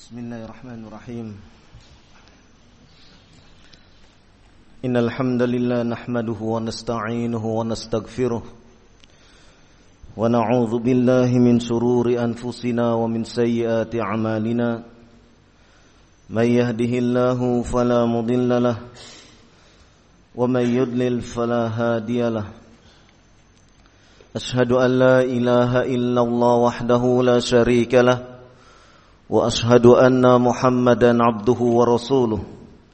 Bismillahirrahmanirrahim. Innal hamdalillah nahmaduhu wa nasta'inuhu wa nastaghfiruh wa na'udzu billahi min shururi anfusina wa min sayyiati a'malina. May yahdihillahu fala mudilla lahu wa may yudlil fala hadiya lahu. Ashhadu an la ilaha illallah wahdahu la syarika lahu wa ashhadu anna Muhammadan abduhu wa rasuluh.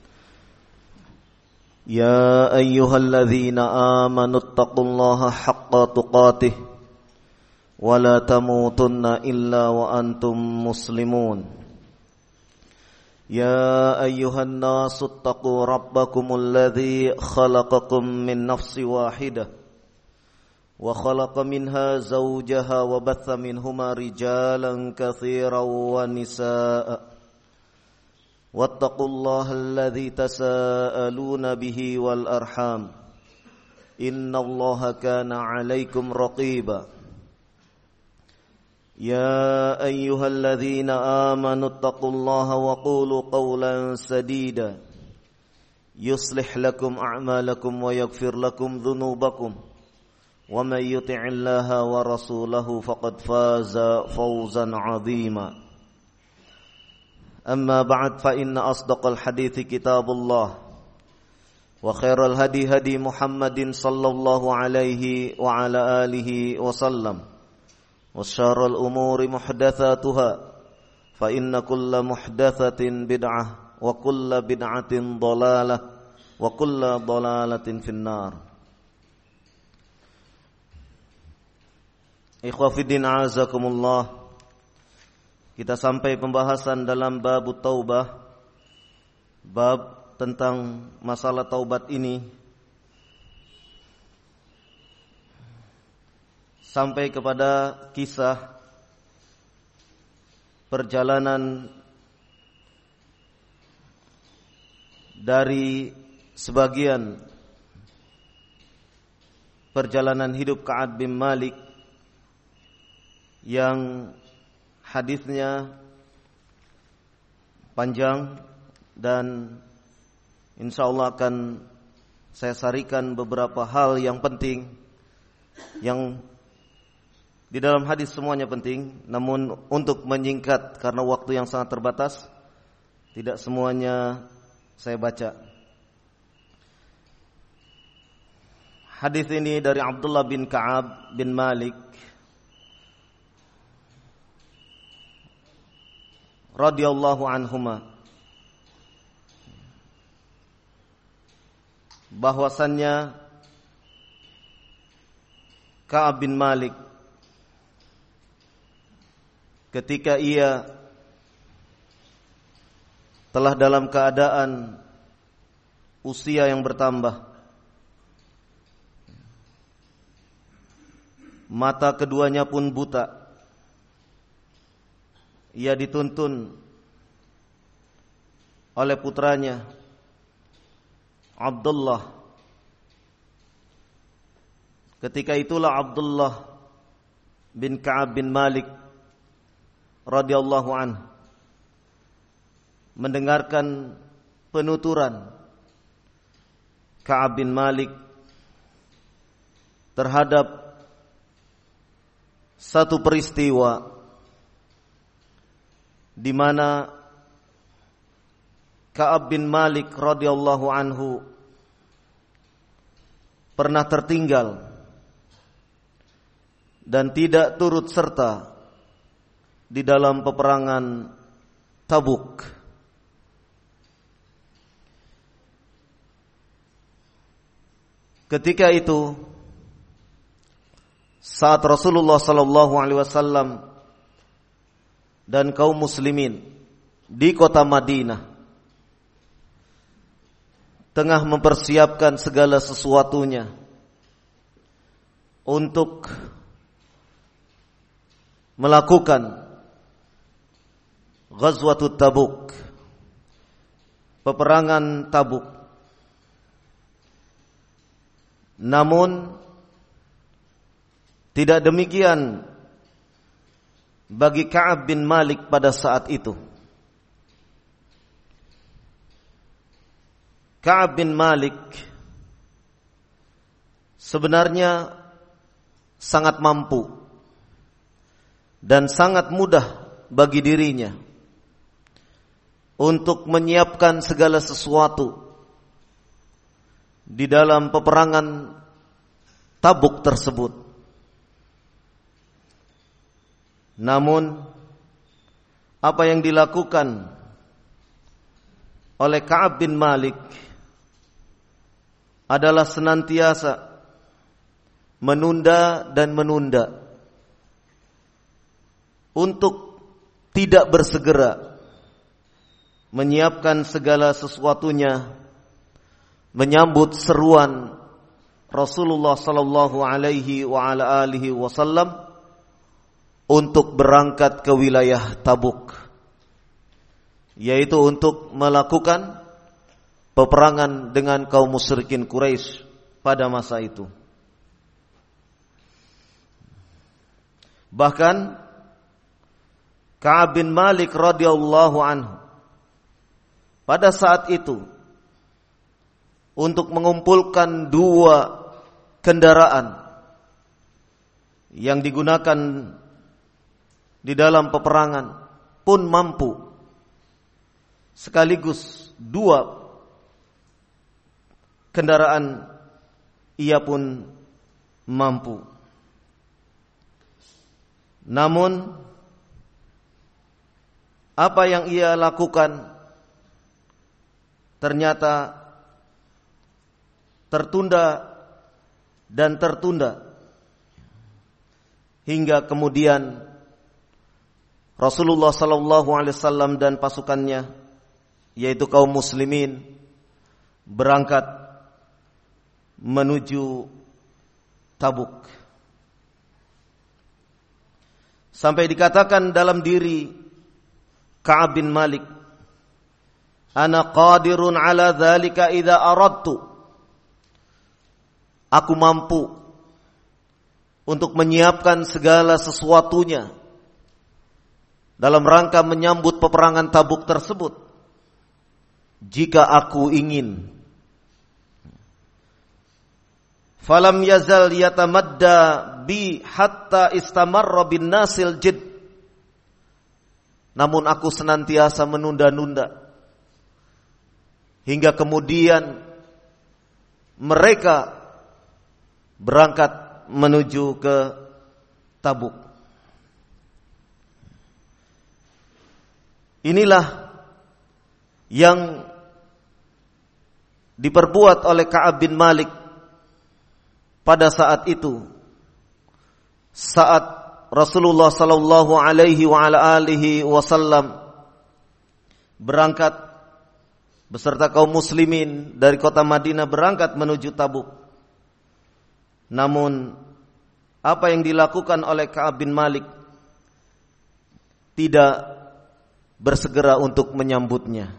Ya ayyuhalladzina amanu taqullaha haqqa tuqatih wa la tamutunna illa wa antum muslimun. Ya ayyuhan nasu taqu rabbakumul ladzi khalaqakum min nafsin wahidah wa khalaqa minha zawjaha wa batha minhuma rijalan katsiran wa nisaa. Wattaqullaha alladzi tasaaluna bihi wal arham. Innallaha kana 'alaikum raqiba. Ya ayyuhalladzina amanu taqullaha wa qulu qawlan sadida yuslih lakum a'malakum wa yaghfir lakum dhunubakum. Wa may yuti'illaha wa rasulahu faqad faza fawzan 'azima. Amma ba'd, fa inna asdaqal hadithi kitabullah wa khairal hadi hadi Muhammadin sallallahu alaihi wa ala alihi wa sallam wa syarrul umuri muhdatsatuha fa inna kulla muhdatsatin bid'ah wa kulla bid'atin dhalalah wa kulla dhalalatin finnar. Ikhwa fiddin a'azakumullah. Kita sampai pembahasan dalam bab taubah. Bab tentang masalah taubat ini sampai kepada kisah perjalanan dari sebagian perjalanan hidup Ka'ab bin Malik yang hadisnya panjang dan insyaallah akan saya sarikan beberapa hal yang penting yang di dalam hadis semuanya penting, namun untuk menyingkat karena waktu yang sangat terbatas tidak semuanya saya baca. Hadis ini dari Abdullah bin Ka'ab bin Malik radhiyallahu anhuma, bahwasannya Ka'ab bin Malik ketika ia telah dalam keadaan usia yang bertambah, mata keduanya pun buta, ia dituntun oleh putranya Abdullah. Ketika itulah Abdullah bin Ka'ab bin Malik radhiyallahu anhu mendengarkan penuturan Ka'ab bin Malik terhadap satu peristiwa di mana Ka'ab bin Malik radhiyallahu anhu pernah tertinggal dan tidak turut serta di dalam peperangan Tabuk. Ketika itu saat Rasulullah sallallahu alaihi wasallam dan kaum muslimin di kota Madinah tengah mempersiapkan segala sesuatunya untuk melakukan Ghazwatut Tabuk, peperangan Tabuk. Namun tidak demikian bagi Ka'ab bin Malik pada saat itu. Ka'ab bin Malik sebenarnya sangat mampu dan sangat mudah bagi dirinya untuk menyiapkan segala sesuatu di dalam peperangan Tabuk tersebut. Namun apa yang dilakukan oleh Ka'ab bin Malik adalah senantiasa menunda dan menunda untuk tidak bersegera menyiapkan segala sesuatunya menyambut seruan Rasulullah sallallahu alaihi wa ala alihi wasallam untuk berangkat ke wilayah Tabuk, yaitu untuk melakukan peperangan dengan kaum musyrikin Quraisy pada masa itu. Bahkan Ka'ab bin Malik radhiyallahu anhu pada saat itu untuk mengumpulkan 2 kendaraan yang digunakan di dalam peperangan pun mampu, sekaligus 2 kendaraan ia pun mampu. Namun apa yang ia lakukan ternyata tertunda dan tertunda hingga kemudian Rasulullah sallallahu alaihi wasallam dan pasukannya, yaitu kaum muslimin, berangkat menuju Tabuk. Sampai dikatakan dalam diri Ka'ab bin Malik, "Ana qadirun ala dzalika idza aradtu." Aku mampu untuk menyiapkan segala sesuatunya dalam rangka menyambut peperangan Tabuk tersebut jika aku ingin. Falam yazal yatamadda bi hatta istamarra bin nasil jid. Namun aku senantiasa menunda-nunda hingga kemudian mereka berangkat menuju ke Tabuk. Inilah yang diperbuat oleh Ka'ab bin Malik pada saat itu, saat Rasulullah sallallahu alaihi wa ala alihi wasallam berangkat beserta kaum muslimin dari kota Madinah berangkat menuju Tabuk. Namun apa yang dilakukan oleh Ka'ab bin Malik tidak bersegera untuk menyambutnya.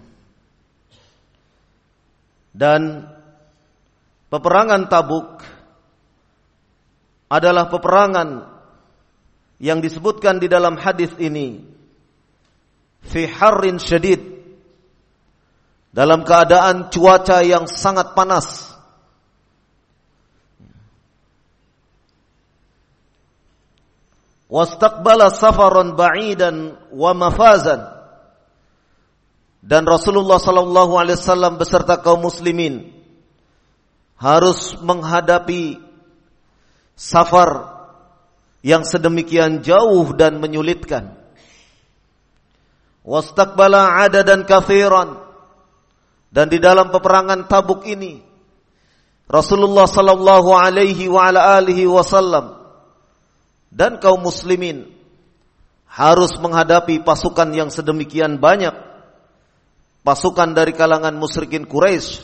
Dan peperangan Tabuk adalah peperangan yang disebutkan di dalam hadis ini fi harrin syadid, dalam keadaan cuaca yang sangat panas. Wastaqbala safaran ba'idan wa mafazan, dan Rasulullah sallallahu alaihi wasallam beserta kaum muslimin harus menghadapi safar yang sedemikian jauh dan menyulitkan. Wastaqbala adadan katsiran, dan di dalam peperangan Tabuk ini Rasulullah sallallahu alaihi wa ala alihi wasallam dan kaum muslimin harus menghadapi pasukan yang sedemikian banyak, pasukan dari kalangan musyrikin Quraisy.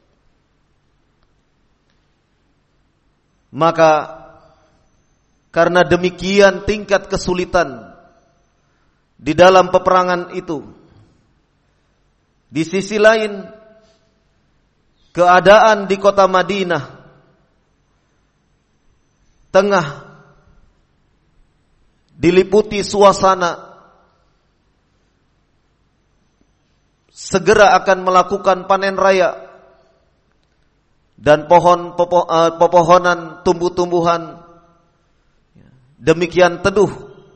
Maka karena demikian tingkat kesulitan di dalam peperangan itu, di sisi lain keadaan di kota Madinah tengah diliputi suasana segera akan melakukan panen raya dan pepohonan tumbuh-tumbuhan demikian teduh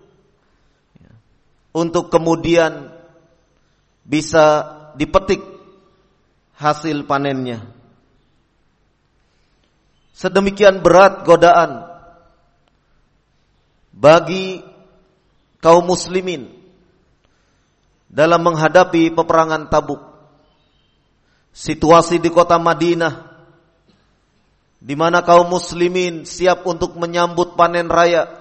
untuk kemudian bisa dipetik hasil panennya. Sedemikian berat godaan bagi kaum muslimin dalam menghadapi peperangan Tabuk. Situasi di kota Madinah di mana kaum muslimin siap untuk menyambut panen raya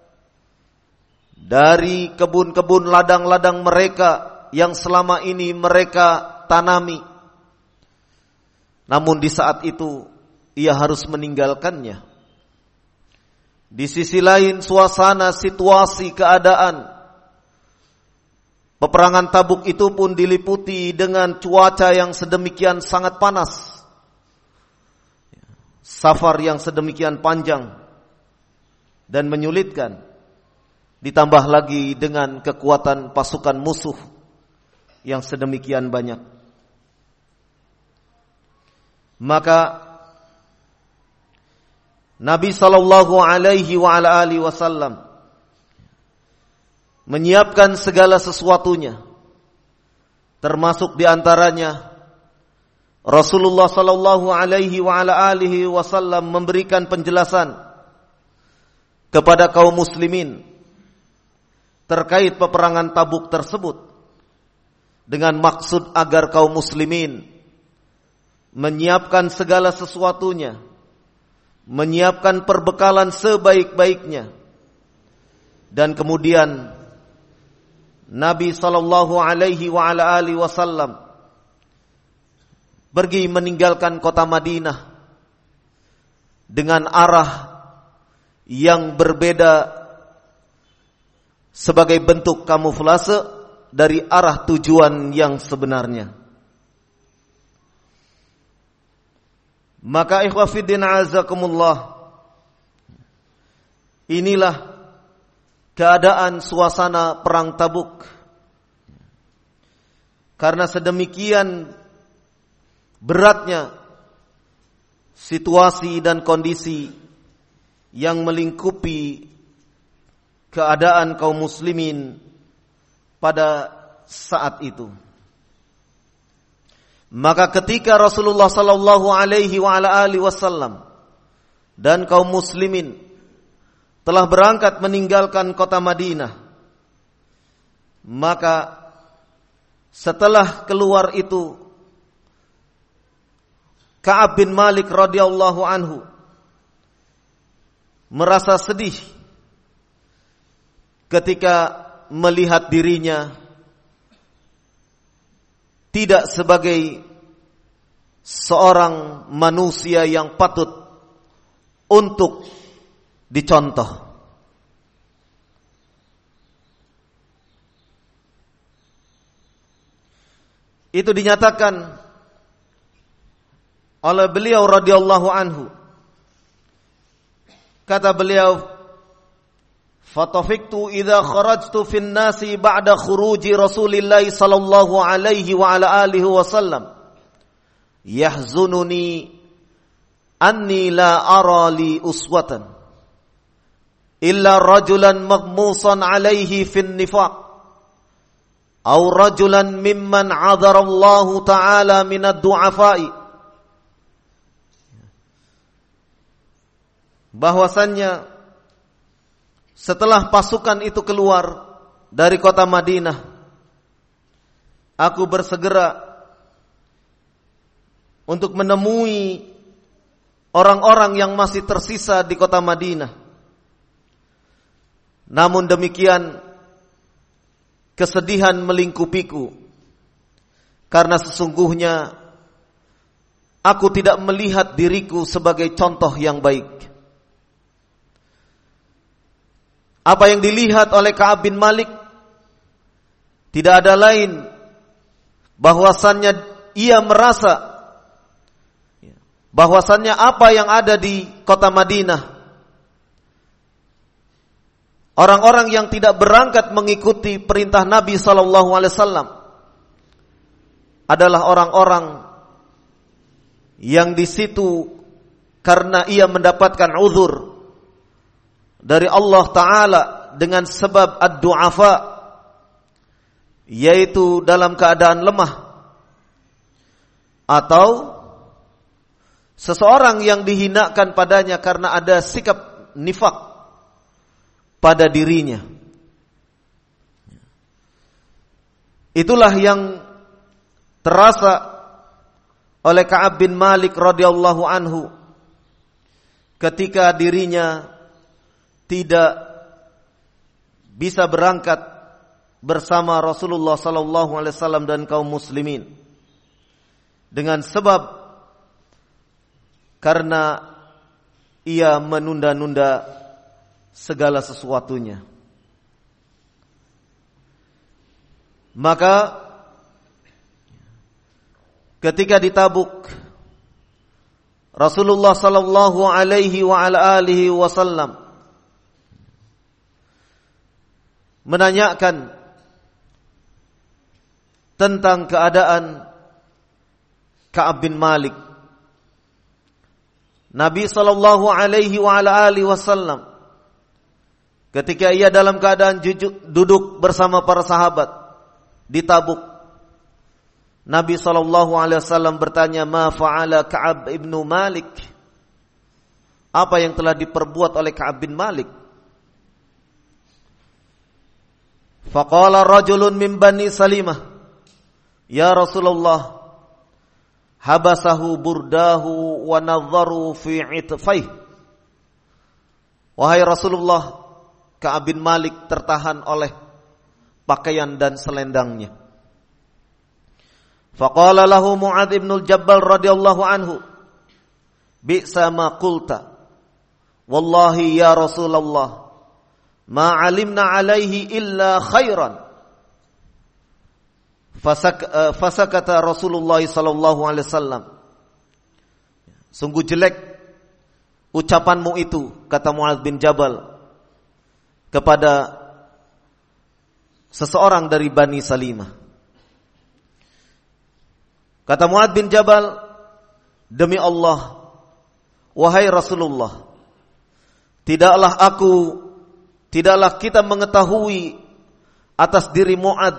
dari kebun-kebun ladang-ladang mereka yang selama ini mereka tanami. Namun di saat itu ia harus meninggalkannya. Di sisi lain suasana, situasi, keadaan peperangan Tabuk itu pun diliputi dengan cuaca yang sedemikian sangat panas. Safar yang sedemikian panjang dan menyulitkan, ditambah lagi dengan kekuatan pasukan musuh yang sedemikian banyak. Maka Nabi sallallahu alaihi wa ala alihi wasallam menyiapkan segala sesuatunya, termasuk diantaranya Rasulullah sallallahu alaihi wa ala alihi wasallam memberikan penjelasan kepada kaum muslimin terkait peperangan Tabuk tersebut dengan maksud agar kaum muslimin menyiapkan segala sesuatunya, menyiapkan perbekalan sebaik-baiknya. Dan kemudian Nabi sallallahu alaihi wa ala alihi wasallam pergi meninggalkan kota Madinah dengan arah yang berbeda sebagai bentuk kamuflase dari arah tujuan yang sebenarnya. Maka ikhwah fiddin azakumullah, inilah keadaan suasana perang Tabuk. Karena sedemikian beratnya situasi dan kondisi yang melingkupi keadaan kaum muslimin pada saat itu. Maka ketika Rasulullah sallallahu alaihi wa ala alihi wasallam dan kaum muslimin telah berangkat meninggalkan kota Madinah, maka setelah keluar itu Ka'ab bin Malik radhiyallahu anhu merasa sedih ketika melihat dirinya tidak sebagai seorang manusia yang patut untuk dicontoh. Itu dinyatakan oleh beliau radhiyallahu anhu. Kata beliau, "Fatafiktu idza kharajtu fin nasi ba'da khuruji Rasulillah sallallahu alaihi wa ala alihi wasallam yahzununi anni la ara li uswatan illa rajulan maghmusan alaihi fin nifaq aw rajulan mimman 'adhara Allah ta'ala min ad-du'afa'i." Bahwasannya setelah pasukan itu keluar dari kota Madinah, aku bersegera untuk menemui orang-orang yang masih tersisa di kota Madinah. Namun demikian kesedihan melingkupiku, karena sesungguhnya aku tidak melihat diriku sebagai contoh yang baik. Apa yang dilihat oleh Ka'ab bin Malik tidak ada lain bahwasannya ia merasa bahwasannya apa yang ada di kota Madinah, orang-orang yang tidak berangkat mengikuti perintah Nabi sallallahu alaihi wasallam adalah orang-orang yang di situ karena ia mendapatkan uzur dari Allah Ta'ala dengan sebab ad-du'afa, yaitu dalam keadaan lemah, atau seseorang yang dihinakan padanya karena ada sikap nifak pada dirinya. Itulah yang terasa oleh Ka'ab bin Malik radhiyallahu anhu ketika dirinya tidak bisa berangkat bersama Rasulullah sallallahu alaihi wasallam dan kaum muslimin dengan sebab karena ia menunda-nunda segala sesuatunya. Maka ketika di Tabuk, Rasulullah sallallahu alaihi wa ala alihi wasallam menanyakan tentang keadaan Ka'ab bin Malik. Nabi sallallahu alaihi wa ala alihi wasallam ketika ia dalam keadaan duduk bersama para sahabat di Tabuk, Nabi SAW bertanya, ma fa'ala Ka'ab ibnu Malik? Apa yang telah diperbuat oleh Ka'ab bin Malik? Faqala rajulun min Bani Salimah, ya Rasulullah, habasahu burdahu wa nadharu fi itfaih. Wahai Rasulullah, Ka'ab bin Malik tertahan oleh pakaian dan selendangnya. Faqala lahu Mu'adz bin Jabal radhiyallahu anhu, bi'sa ma qulta, wallahi ya Rasulullah, ma alimna alaihi illa khairan. Fasakata Rasulullah sallallahu alaihi wasallam. Sungguh jelek ucapanmu itu, kata Mu'adz bin Jabal kepada seseorang dari Bani Salimah. Kata Mu'adz bin Jabal, demi Allah, wahai Rasulullah, tidaklah kita mengetahui atas diri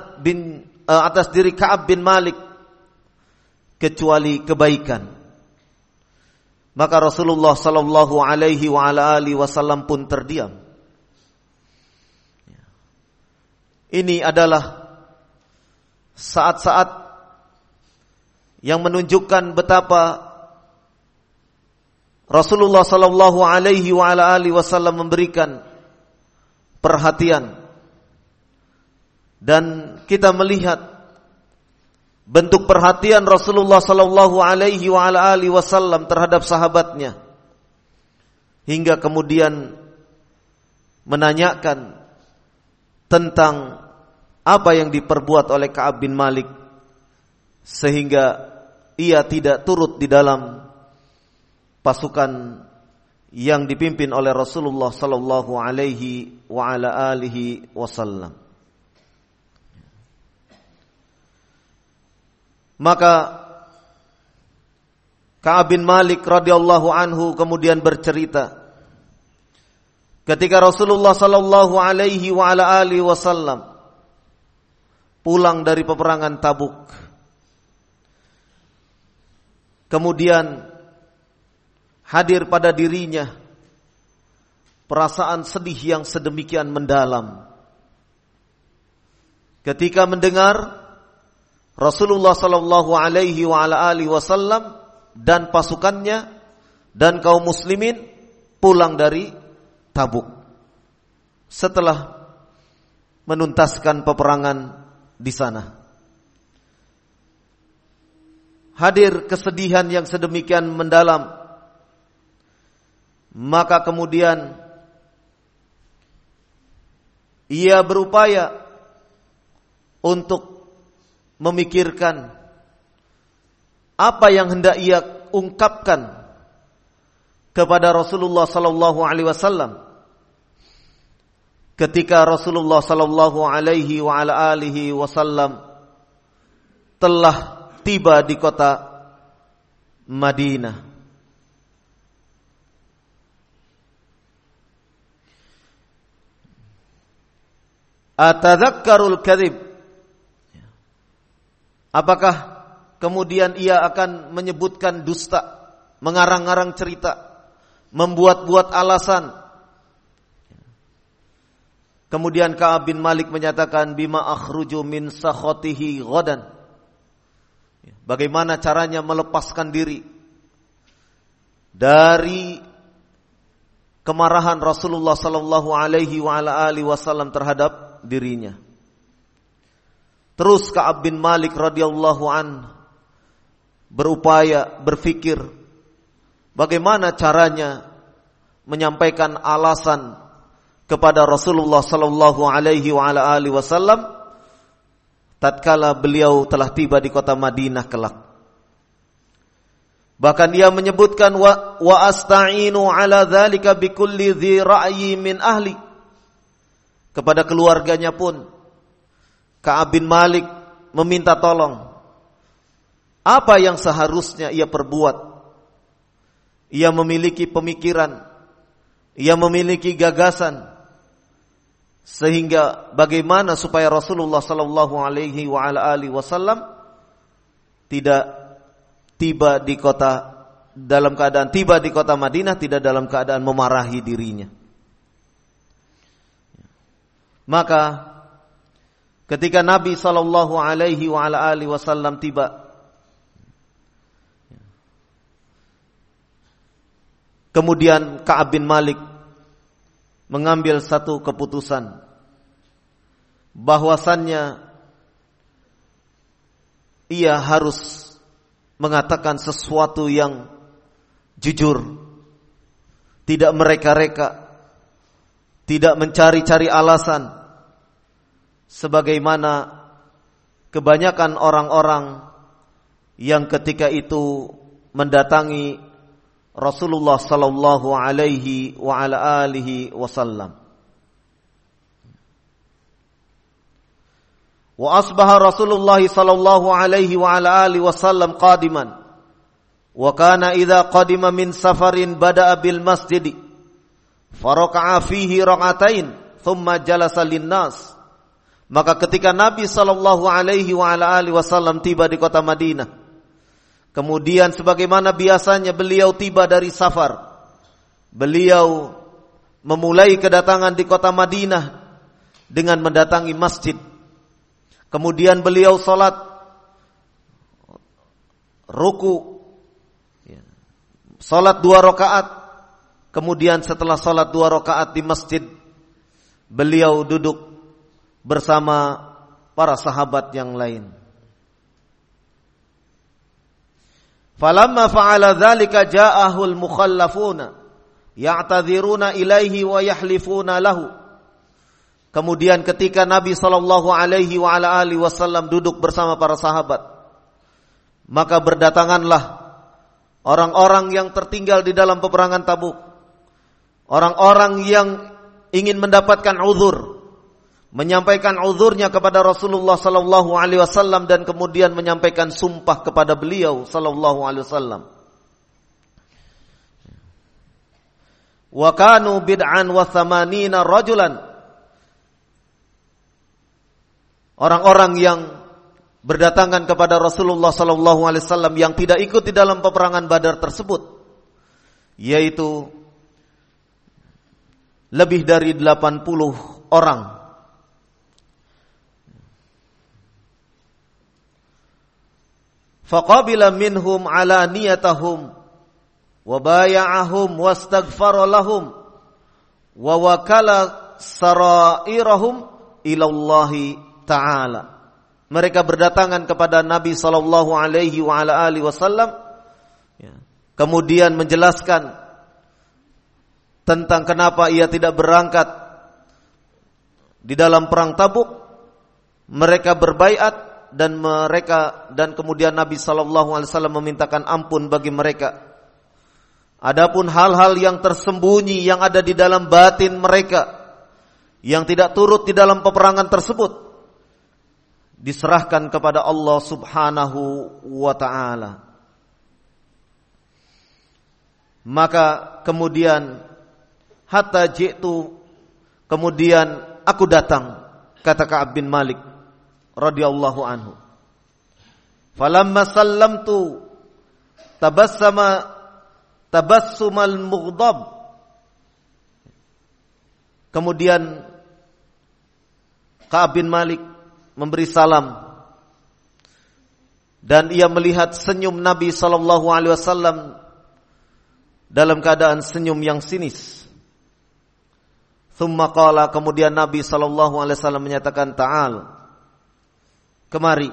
Ka'ab bin Malik kecuali kebaikan. Maka Rasulullah sallallahu alaihi wa ala alihi wasallam pun terdiam. Ini adalah saat-saat yang menunjukkan betapa Rasulullah sallallahu alaihi wa ala alihi wasallam memberikan perhatian, dan kita melihat bentuk perhatian Rasulullah sallallahu alaihi wa ala alihi wasallam terhadap sahabatnya, hingga kemudian menanyakan tentang apa yang diperbuat oleh Ka'ab bin Malik sehingga ia tidak turut di dalam pasukan yang dipimpin oleh Rasulullah sallallahu alaihi wa ala alihi wasallam. Maka Ka'ab bin Malik radhiyallahu anhu kemudian bercerita, ketika Rasulullah sallallahu alaihi wa ala alihi wasallam pulang dari peperangan Tabuk, kemudian hadir pada dirinya perasaan sedih yang sedemikian mendalam ketika mendengar Rasulullah sallallahu alaihi wa ala alihi wasallam dan pasukannya dan kaum muslimin pulang dari Tabuk setelah menuntaskan peperangan di sana. Hadir kesedihan yang sedemikian mendalam, maka kemudian ia berupaya untuk memikirkan apa yang hendak ia ungkapkan kepada Rasulullah sallallahu alaihi wasallam ketika Rasulullah sallallahu alaihi wa ala alihi wasallam telah tiba di kota Madinah. Atadzakkarul kadzib. Apakah kemudian ia akan menyebutkan dusta, mengarang-arang cerita, membuat-buat alasan? Kemudian Ka'ab bin Malik menyatakan, bima akhruju min sakhatihi ghadan. Bagaimana caranya melepaskan diri dari kemarahan Rasulullah sallallahu alaihi wa ala alihi wasallam terhadap dirinya. Terus Ka'ab bin Malik radhiyallahu an berupaya, berfikir bagaimana caranya menyampaikan alasan kepada Rasulullah sallallahu alaihi wa ala alihi wasallam tatkala beliau telah tiba di kota Madinah kelak. Bahkan dia menyebutkan wa asta'inu ala dzalika bikulli dzi ra'yi min ahli. Kepada keluarganya pun Ka'ab bin Malik meminta tolong. Apa yang seharusnya ia perbuat? Ia memiliki pemikiran, ia memiliki gagasan, sehingga bagaimana supaya Rasulullah sallallahu alaihi wa ala alihi wasallam tidak tiba di kota dalam keadaan tiba di kota Madinah tidak dalam keadaan memarahi dirinya. Maka ketika Nabi sallallahu alaihi wa ala alihi wasallam tiba, kemudian Ka'ab bin Malik mengambil satu keputusan bahwasannya ia harus mengatakan sesuatu yang jujur, tidak mereka-reka, tidak mencari-cari alasan, sebagaimana kebanyakan orang-orang yang ketika itu mendatangi Rasulullah sallallahu alaihi wa ala alihi wasallam. Wa asbaha Rasulullah sallallahu alaihi wa ala alihi wasallam qadiman. Wa kana idza qadima min safarin bada'a bil masjid faraka'a fihi rak'atain thumma jalasa linnas. Maka ketika Nabi sallallahu alaihi wa ala alihi wasallam tiba di kota Madinah, kemudian sebagaimana biasanya beliau tiba dari safar, beliau memulai kedatangan di kota Madinah dengan mendatangi masjid. Kemudian beliau salat ruku, salat 2 rakaat. Kemudian setelah salat 2 rakaat di masjid, beliau duduk bersama para sahabat yang lain. Falamma fa'ala dzalika ja'ahul mukhallafuna ya'tadziruna ilaihi wa yahlifuna lahu. Kemudian ketika Nabi sallallahu alaihi wa ala alihi wasallam duduk bersama para sahabat, maka berdatanganlah orang-orang yang tertinggal di dalam peperangan Tabuk. Orang-orang yang ingin mendapatkan uzur, menyampaikan uzurnya kepada Rasulullah sallallahu alaihi wasallam dan kemudian menyampaikan sumpah kepada beliau sallallahu alaihi wasallam. Wa kanu bid'an wa thamanina rajulan. Orang-orang yang berdatangan kepada Rasulullah sallallahu alaihi wasallam yang tidak ikut di dalam peperangan Badar tersebut, yaitu lebih dari 80 orang. Faqabila minhum ala niyatahum wa baya'ahum wastaghfara lahum wa wakala sarairahum ila Allah ta'ala. Mereka berdatangan kepada Nabi sallallahu alaihi wa ala alihi wasallam, kemudian menjelaskan tentang kenapa ia tidak berangkat di dalam perang Tabuk. Mereka berbaiat dan kemudian Nabi sallallahu alaihi wasallam memintakan ampun bagi mereka. Adapun hal-hal yang tersembunyi yang ada di dalam batin mereka yang tidak turut di dalam peperangan tersebut diserahkan kepada Allah Subhanahu wa ta'ala. Maka kemudian hatta ji'tu, kemudian aku datang, kata Ka'ab bin Malik radhiyallahu anhu. Falamma sallamtu tabassumal mughdab. Kemudian Ka'ab bin Malik memberi salam dan ia melihat senyum Nabi sallallahu alaihi wasallam dalam keadaan senyum yang sinis. Thumma qala, kemudian Nabi sallallahu alaihi wasallam menyatakan, ta'al, kemari.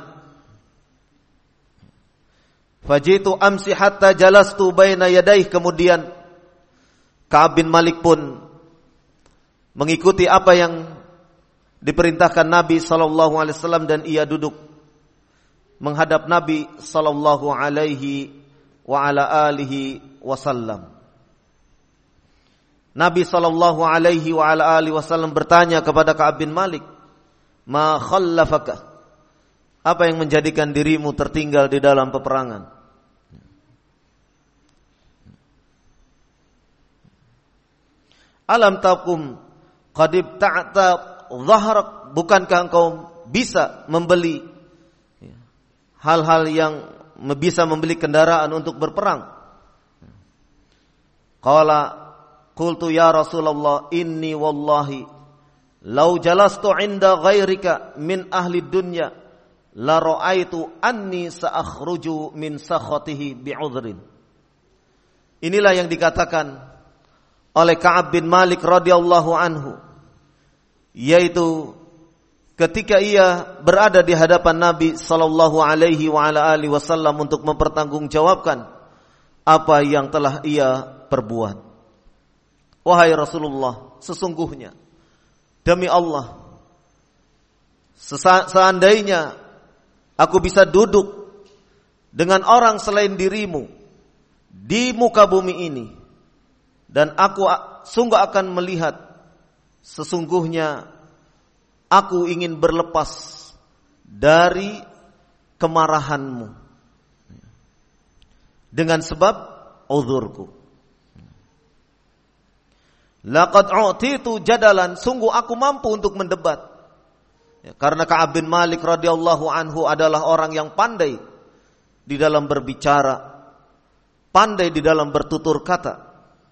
Fajitu amsi hatta jalastu baina yadaih. Kemudian Ka'ab bin Malik pun mengikuti apa yang diperintahkan Nabi sallallahu alaihi wasallam dan ia duduk menghadap Nabi sallallahu alaihi wa ala alihi wasallam. Nabi sallallahu alaihi wa ala alihi wasallam bertanya kepada Ka'ab bin Malik, "Ma khallafaka?" Apa yang menjadikan dirimu tertinggal di dalam peperangan? Alam takum qad ibta'ta dhahrak, bukankah engkau bisa membeli hal-hal yang bisa membeli kendaraan untuk berperang? Qala qultu ya Rasulullah, inni wallahi law jalastu 'inda ghairika min ahli dunya la ra'aitu anni sa'akhruju min sakhatihi bi'udhrin. Inilah yang dikatakan oleh Ka'ab bin Malik radhiyallahu anhu, yaitu ketika ia berada di hadapan Nabi sallallahu alaihi wa ala alihi wasallam untuk mempertanggungjawabkan apa yang telah ia perbuat. Wahai Rasulullah, sesungguhnya demi Allah, seandainya aku bisa duduk dengan orang selain dirimu di muka bumi ini, dan aku sungguh akan melihat sesungguhnya aku ingin berlepas dari kemarahanmu dengan sebab uzurku. Laqad u'titu jadalan, sungguh aku mampu untuk mendebat. Karena Ka'ab bin Malik radhiyallahu anhu adalah orang yang pandai di dalam berbicara, pandai di dalam bertutur kata.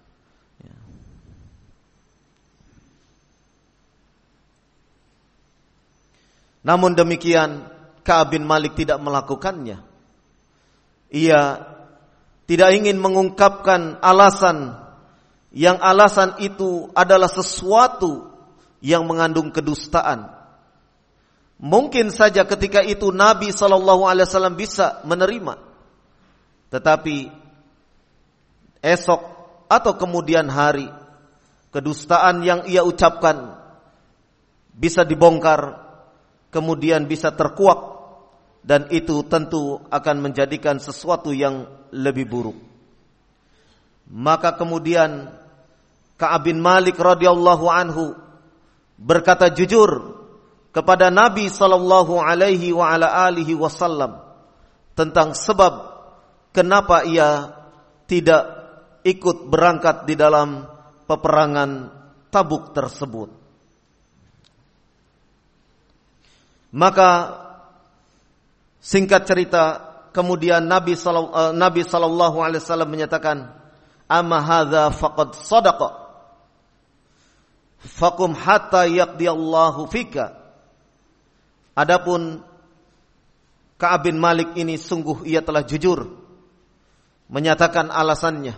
Namun demikian Ka'ab bin Malik tidak melakukannya. Ia tidak ingin mengungkapkan alasan yang alasan itu adalah sesuatu yang mengandung kedustaan. Mungkin saja ketika itu Nabi SAW bisa menerima, tetapi esok atau kemudian hari kedustaan yang ia ucapkan bisa dibongkar, kemudian bisa terkuak, dan itu tentu akan menjadikan sesuatu yang lebih buruk. Maka kemudian Ka'ab bin Malik radhiyallahu anhu berkata jujur kepada Nabi sallallahu alaihi wa ala alihi wasallam tentang sebab kenapa ia tidak ikut berangkat di dalam peperangan Tabuk tersebut. Maka singkat cerita, kemudian Nabi sallallahu alaihi wasallam menyatakan, "Amma hadza faqad sadaqa. Faqum hatta yaqdiyallahu fika." Adapun Ka'ab bin Malik ini sungguh ia telah jujur menyatakan alasannya.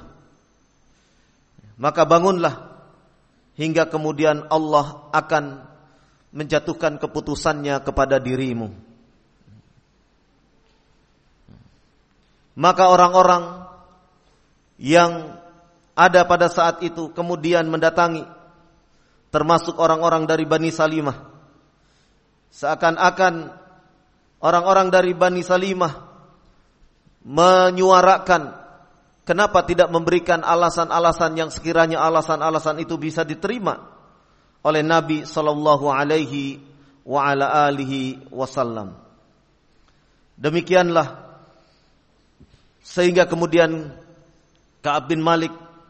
Maka bangunlah hingga kemudian Allah akan menjatuhkan keputusannya kepada dirimu. Maka orang-orang yang ada pada saat itu kemudian mendatangi, termasuk orang-orang dari Bani Salimah. Seakan-akan orang-orang dari Bani Salimah menyuarakan kenapa tidak memberikan alasan-alasan yang sekiranya alasan-alasan itu bisa diterima oleh Nabi sallallahu alaihi wa ala alihi wasallam. Demikianlah sehingga kemudian Ka'ab bin Malik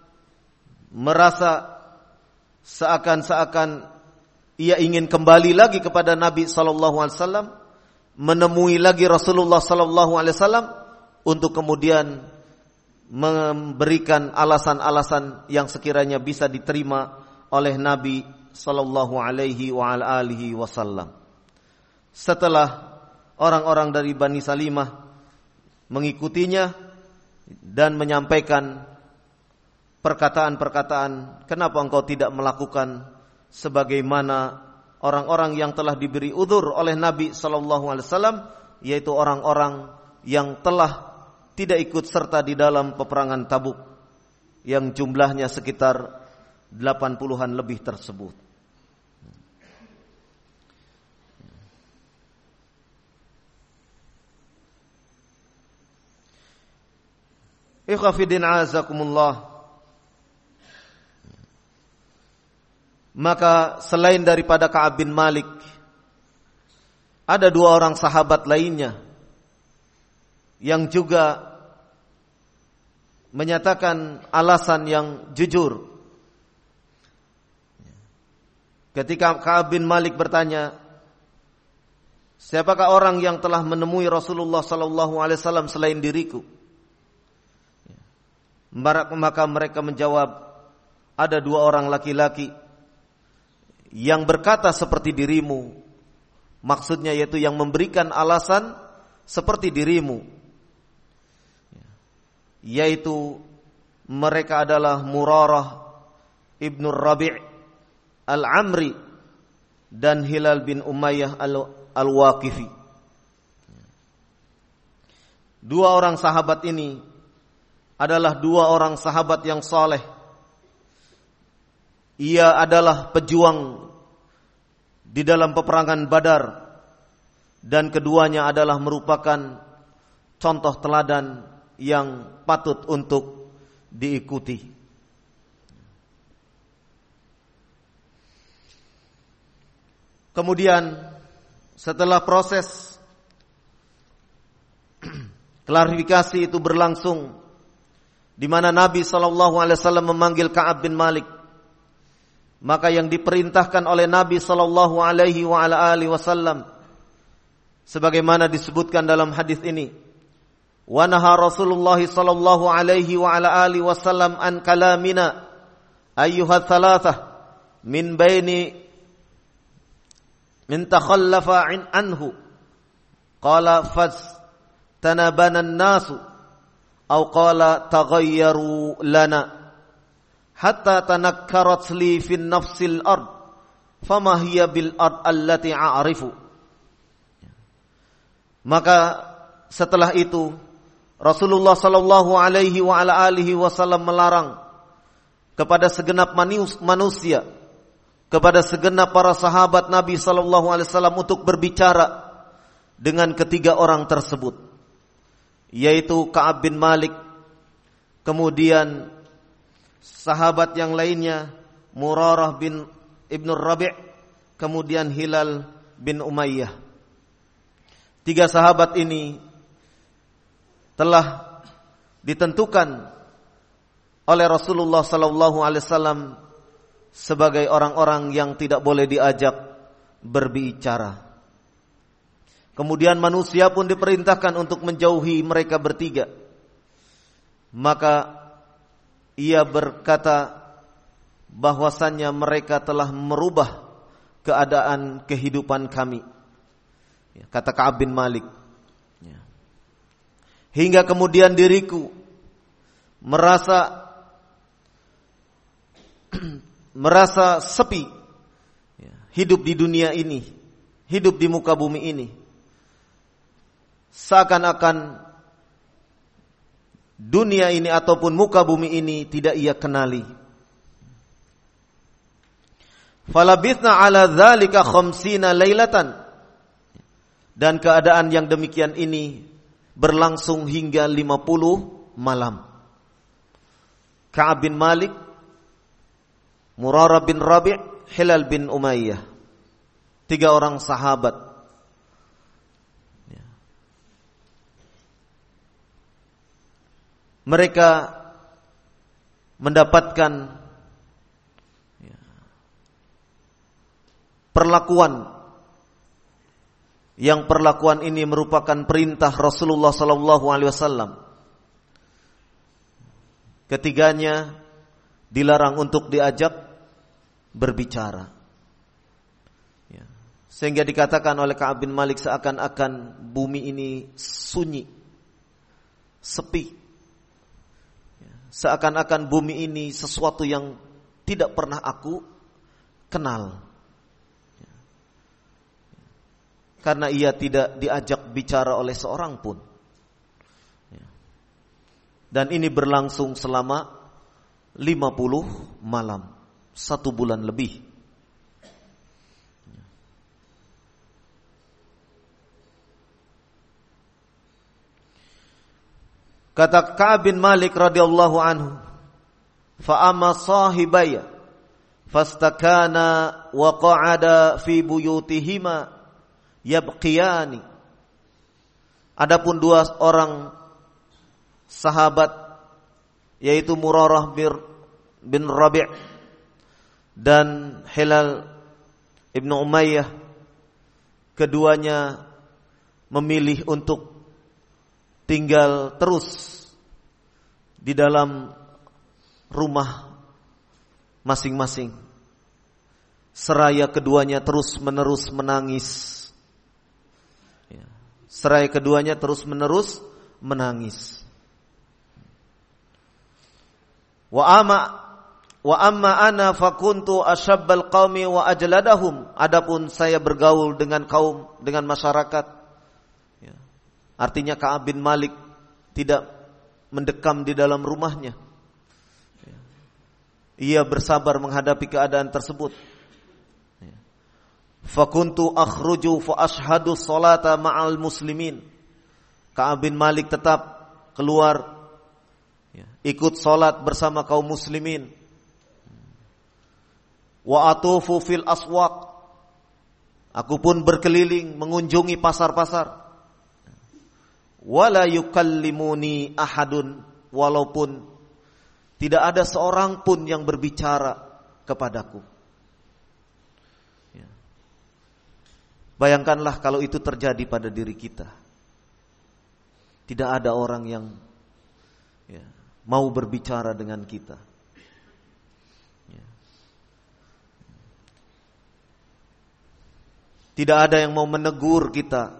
merasa seakan-akan ia ingin kembali lagi kepada Nabi sallallahu alaihi wasallam, menemui lagi Rasulullah sallallahu alaihi wasallam untuk kemudian memberikan alasan-alasan yang sekiranya bisa diterima oleh Nabi sallallahu alaihi wa ala alihi wasallam. Setelah orang-orang dari Bani Salimah mengikutinya dan menyampaikan perkataan-perkataan, kenapa engkau tidak melakukan sebagaimana orang-orang yang telah diberi udzur oleh Nabi sallallahu alaihi wasallam, yaitu orang-orang yang telah tidak ikut serta di dalam peperangan Tabuk yang jumlahnya sekitar 80-an lebih tersebut. Ikhwafidin azakumullah. Maka selain daripada Ka'ab bin Malik, ada dua orang sahabat lainnya yang juga menyatakan alasan yang jujur. Ketika Ka'ab bin Malik bertanya, siapakah orang yang telah menemui Rasulullah sallallahu alaihi wasallam selain diriku? Maka mereka menjawab, ada dua orang laki-laki yang berkata seperti dirimu. Maksudnya yaitu yang memberikan alasan seperti dirimu, yaitu mereka adalah Murarah ibnu Rabi' al-Amri dan Hilal bin Umayyah al-Waqifi. Dua orang sahabat ini adalah dua orang sahabat yang saleh. Ia adalah pejuang di dalam peperangan Badar, dan keduanya adalah merupakan contoh teladan yang patut untuk diikuti. Kemudian setelah proses klarifikasi itu berlangsung, di mana Nabi SAW memanggil Ka'ab bin Malik, maka yang diperintahkan oleh Nabi SAW sebagaimana disebutkan dalam hadis ini, wa naha Rasulullah sallallahu alaihi wa ala alihi wasallam an kalamina ayyuha thalathah min baini min takhallafa anhu qala faz tanabana an-nasu aw qala taghayyaru lana hatta tanakkarat li fi nafsil ard fama hiya bil ard allati a'rifu. Maka setelah itu Rasulullah sallallahu alaihi wa ala alihi wasallam melarang kepada segenap manusia, kepada segenap para sahabat Nabi sallallahu alaihi wasallam untuk berbicara dengan ketiga orang tersebut, yaitu Ka'ab bin Malik, kemudian sahabat yang lainnya Murarah bin Ibnu Rabi', kemudian Hilal bin Umayyah. Tiga sahabat ini telah ditentukan oleh Rasulullah sallallahu alaihi wasallam sebagai orang-orang yang tidak boleh diajak berbicara. Kemudian manusia pun diperintahkan untuk menjauhi mereka bertiga. Maka ia berkata bahwasannya mereka telah merubah keadaan kehidupan kami, kata Ka'ab bin Malik. Hingga kemudian diriku merasa sepi, hidup di dunia ini, hidup di muka bumi ini, seakan-akan dunia ini ataupun muka bumi ini tidak ia kenali. Falabithna ala dzalika khamsina lailatan, dan keadaan yang demikian ini berlangsung hingga 50 malam. Ka'ab bin Malik, Murarah bin Rabi', Hilal bin Umayyah, tiga orang sahabat. Mereka mendapatkan perlakuan yang perlakuan ini merupakan perintah Rasulullah sallallahu alaihi wasallam. Ketiganya dilarang untuk diajak berbicara. Ya. Sehingga dikatakan oleh Ka'ab bin Malik seakan-akan bumi ini sunyi, sepi. Ya. Seakan-akan bumi ini sesuatu yang tidak pernah aku kenal. Ya. Karena ia tidak diajak bicara oleh seorang pun. Ya. Dan ini berlangsung selama 50 malam, 1 bulan lebih. Kata Ka'ab bin Malik radhiyallahu anhu, fa amma sahibaya fastakana wa qa'ada fi buyutihima yabqiyani. Adapun 2 orang sahabat, yaitu Murarah bin Rabi' dan Hilal ibnu Umayyah, keduanya memilih untuk tinggal terus di dalam rumah masing-masing, seraya keduanya terus-menerus menangis. Seraya keduanya terus-menerus menangis. Wa amma ana fakuntu ashabbal qaumi wa ajladahum. Adapun saya bergaul dengan kaum, dengan masyarakat. Ya. Artinya Ka'ab bin Malik tidak mendekam di dalam rumahnya. Ya. Ia bersabar menghadapi keadaan tersebut. Ya. Fakuntu akhruju fa ashhadu sholata ma'al muslimin. Ka'ab bin Malik tetap keluar, ikut salat bersama kaum muslimin. Wa atufu fil aswaq. Aku pun berkeliling mengunjungi pasar-pasar. Wala yukallimuni ahadun, walaupun tidak ada seorang pun yang berbicara kepadaku. Bayangkanlah kalau itu terjadi pada diri kita. Tidak ada orang yang mau berbicara dengan kita. Tidak ada yang mau menegur kita.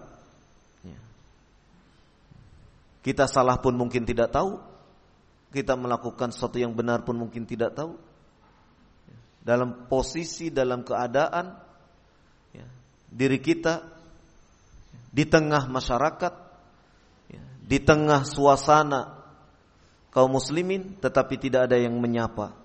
Kita salah pun mungkin tidak tahu. Kita melakukan sesuatu yang benar pun mungkin tidak tahu. Dalam posisi, dalam keadaan diri kita di tengah masyarakat, di tengah suasana kaum muslimin, tetapi tidak ada yang menyapa.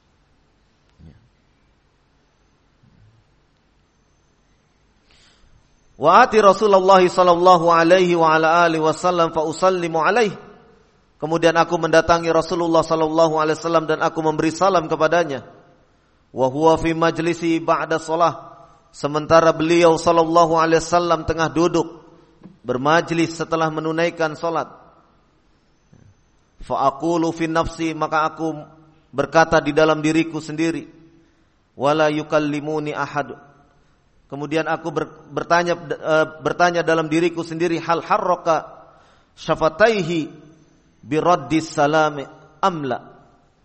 Wa ati Rasulullah sallallahu alaihi wa ala alihi wasallam fa usallimu alaihi. Kemudian aku mendatangi Rasulullah sallallahu alaihi wasallam dan aku memberi salam kepadanya. Wa huwa fi majlisi ba'da shalah. Sementara beliau sallallahu alaihi wasallam tengah duduk bermajlis setelah menunaikan salat. Fa aqulu fi nafsi, maka aku berkata di dalam diriku sendiri, wala yukallimuni ahad. Kemudian aku bertanya dalam diriku sendiri, hal harraka syafataihi biraddis salami amla.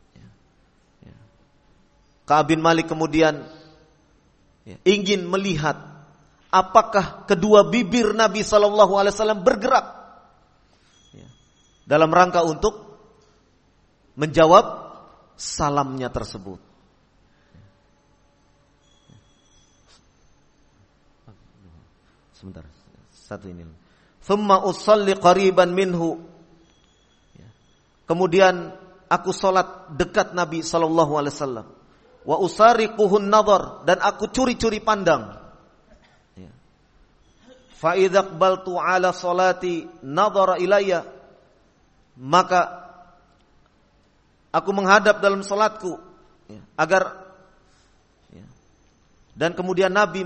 Ka'ab bin Malik kemudian ingin melihat apakah kedua bibir Nabi sallallahu alaihi wasallam bergerak dalam rangka untuk menjawab salamnya tersebut. Sebentar, satu ini. Thumma usalli qariban minhu. Kemudian aku salat dekat Nabi sallallahu alaihi wasallam. Wa usariquhun nadhar, dan aku curi-curi pandang. Fa idza aqbaltu ala salati nadhara ilayya, maka aku menghadap dalam salatku agar, dan kemudian Nabi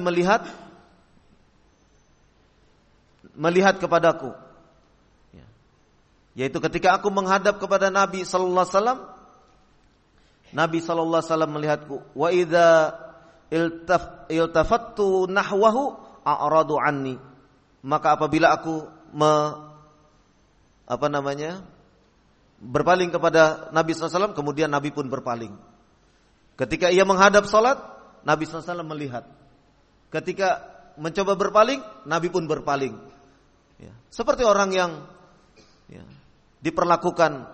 melihat kepadaku, yaitu ketika aku menghadap kepada Nabi sallallahu alaihi wasallam, Nabi sallallahu alaihi wasallam melihatku. Wa idza iltafattu nahwahu a'radu anni. Maka apabila aku berpaling kepada Nabi SAW, kemudian Nabi pun berpaling. Ketika ia menghadap salat, Nabi SAW melihat. Ketika mencoba berpaling, Nabi pun berpaling. Ya. Seperti orang yang diperlakukan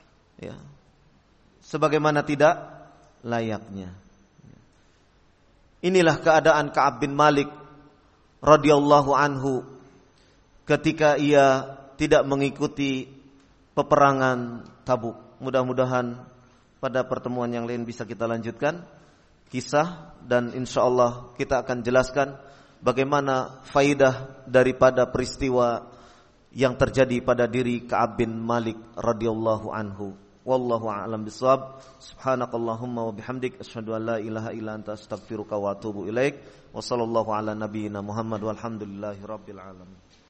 sebagaimana tidak layaknya. Inilah keadaan Ka'ab bin Malik radhiyallahu anhu ketika ia tidak mengikuti peperangan Tabuk. Mudah-mudahan pada pertemuan yang lain bisa kita lanjutkan kisah, dan insyaallah kita akan jelaskan bagaimana faidah daripada peristiwa yang terjadi pada diri Ka'ab bin Malik radhiyallahu anhu. Wallahu a'lam bishawab. Subhanakallahumma wa bihamdik asyhadu an la ilaha illa anta astaghfiruka wa atubu ilaik. Wa sallallahu ala nabiyyina Muhammad walhamdulillahi rabbil alamin.